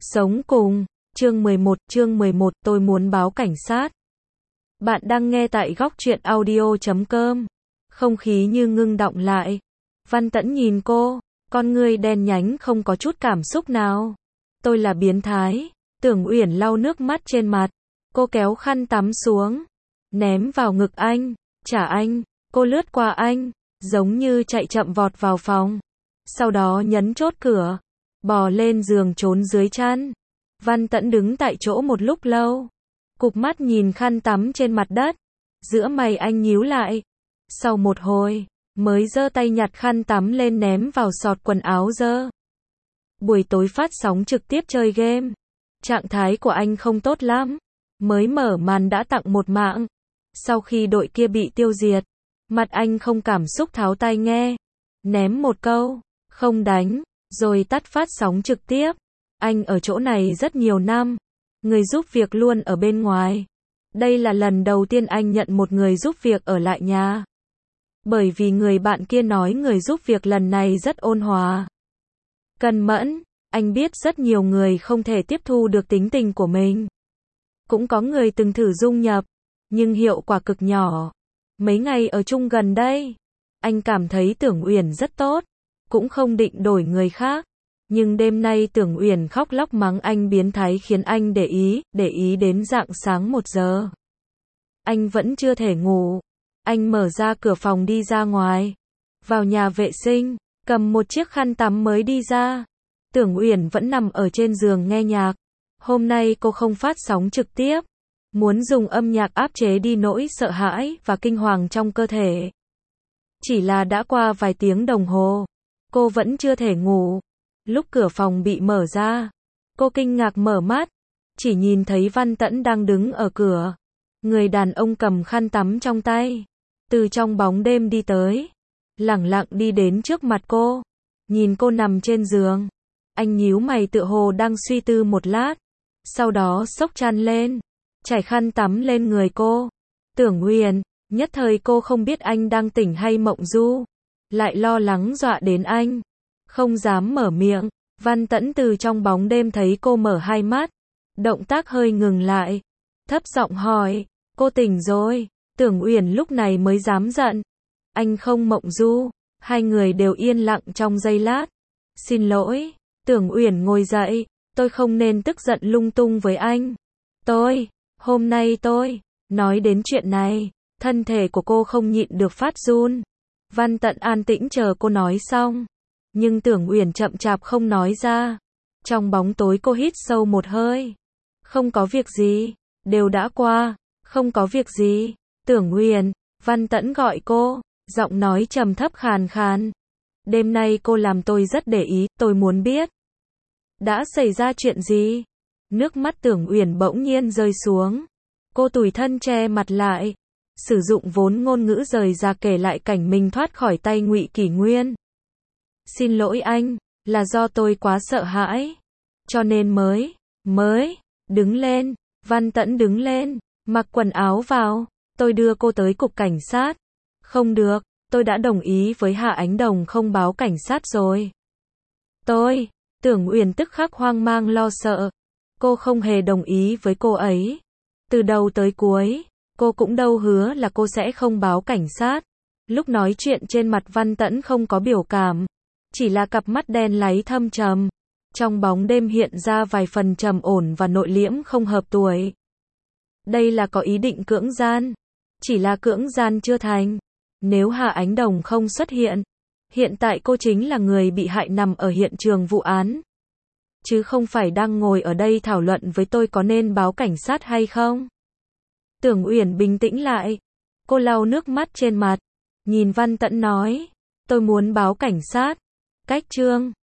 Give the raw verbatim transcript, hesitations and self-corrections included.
Sống cùng, chương mười một, chương mười một, tôi muốn báo cảnh sát. Bạn đang nghe tại góc truyện audio chấm com. Không khí như ngưng đọng lại. Văn Tẫn nhìn cô, con ngươi đen nhánh không có chút cảm xúc nào. Tôi là biến thái. Tưởng Uyển lau nước mắt trên mặt. Cô kéo khăn tắm xuống, ném vào ngực anh. Trả anh. Cô lướt qua anh, giống như chạy chậm vọt vào phòng. Sau đó nhấn chốt cửa, bò lên giường trốn dưới chăn. Văn Tẫn đứng tại chỗ một lúc lâu, cụp mắt nhìn khăn tắm trên mặt đất. Giữa mày anh nhíu lại. Sau một hồi, mới giơ tay nhặt khăn tắm lên ném vào sọt quần áo dơ. Buổi tối phát sóng trực tiếp chơi game. Trạng thái của anh không tốt lắm. Mới mở màn đã tặng một mạng. Sau khi đội kia bị tiêu diệt, mặt anh không cảm xúc tháo tai nghe. Ném một câu, không đánh, rồi tắt phát sóng trực tiếp. Anh ở chỗ này rất nhiều năm. Người giúp việc luôn ở bên ngoài. Đây là lần đầu tiên anh nhận một người giúp việc ở lại nhà. Bởi vì người bạn kia nói người giúp việc lần này rất ôn hòa, cần mẫn. Anh biết rất nhiều người không thể tiếp thu được tính tình của mình. Cũng có người từng thử dung nhập, nhưng hiệu quả cực nhỏ. Mấy ngày ở chung gần đây, anh cảm thấy Tưởng Uyển rất tốt, cũng không định đổi người khác. Nhưng đêm nay Tưởng Uyển khóc lóc mắng anh biến thái khiến anh để ý, để ý đến rạng sáng một giờ. Anh vẫn chưa thể ngủ. Anh mở ra cửa phòng đi ra ngoài, vào nhà vệ sinh, cầm một chiếc khăn tắm mới đi ra. Tưởng Uyển vẫn nằm ở trên giường nghe nhạc. Hôm nay cô không phát sóng trực tiếp, muốn dùng âm nhạc áp chế đi nỗi sợ hãi và kinh hoàng trong cơ thể. Chỉ là đã qua vài tiếng đồng hồ, cô vẫn chưa thể ngủ. Lúc cửa phòng bị mở ra, cô kinh ngạc mở mắt, chỉ nhìn thấy Văn Tẫn đang đứng ở cửa. Người đàn ông cầm khăn tắm trong tay, từ trong bóng đêm đi tới, lẳng lặng đi đến trước mặt cô, nhìn cô nằm trên giường. Anh nhíu mày tựa hồ đang suy tư một lát, sau đó xốc chăn lên, trải khăn tắm lên người cô. Tưởng Uyển, nhất thời cô không biết anh đang tỉnh hay mộng du, lại lo lắng dọa đến anh, không dám mở miệng. Văn Tẫn từ trong bóng đêm thấy cô mở hai mắt, động tác hơi ngừng lại, thấp giọng hỏi, cô tỉnh rồi? Tưởng Uyển lúc này mới dám giận, anh không mộng du. Hai người đều yên lặng trong giây lát. Xin lỗi. Tưởng Uyển ngồi dậy, tôi không nên tức giận lung tung với anh. Tôi, hôm nay tôi, nói đến chuyện này, thân thể của cô không nhịn được phát run. Văn Tẫn an tĩnh chờ cô nói xong, nhưng Tưởng Uyển chậm chạp không nói ra. Trong bóng tối cô hít sâu một hơi. Không có việc gì, đều đã qua, không có việc gì. Tưởng Uyển, Văn Tẫn gọi cô, giọng nói trầm thấp khàn khàn. Đêm nay cô làm tôi rất để ý, tôi muốn biết đã xảy ra chuyện gì. Nước mắt Tưởng Uyển bỗng nhiên rơi xuống. Cô tủi thân che mặt lại, sử dụng vốn ngôn ngữ rời ra kể lại cảnh mình thoát khỏi tay Ngụy Kỷ Nguyên. Xin lỗi anh, là do tôi quá sợ hãi, cho nên mới, mới, đứng lên. Văn Tẫn đứng lên, mặc quần áo vào. Tôi đưa cô tới cục cảnh sát. Không được, tôi đã đồng ý với Hạ Ánh Đồng không báo cảnh sát rồi. Tôi, Tưởng Uyển tức khắc hoang mang lo sợ. Cô không hề đồng ý với cô ấy. Từ đầu tới cuối, cô cũng đâu hứa là cô sẽ không báo cảnh sát. Lúc nói chuyện trên mặt Văn Tẫn không có biểu cảm, chỉ là cặp mắt đen láy thâm trầm. Trong bóng đêm hiện ra vài phần trầm ổn và nội liễm không hợp tuổi. Đây là có ý định cưỡng gian, chỉ là cưỡng gian chưa thành. Nếu Hạ Ánh Đồng không xuất hiện, hiện tại cô chính là người bị hại nằm ở hiện trường vụ án, chứ không phải đang ngồi ở đây thảo luận với tôi có nên báo cảnh sát hay không. Tưởng Uyển bình tĩnh lại. Cô lau nước mắt trên mặt, nhìn Văn Tẫn nói, tôi muốn báo cảnh sát. Cách chương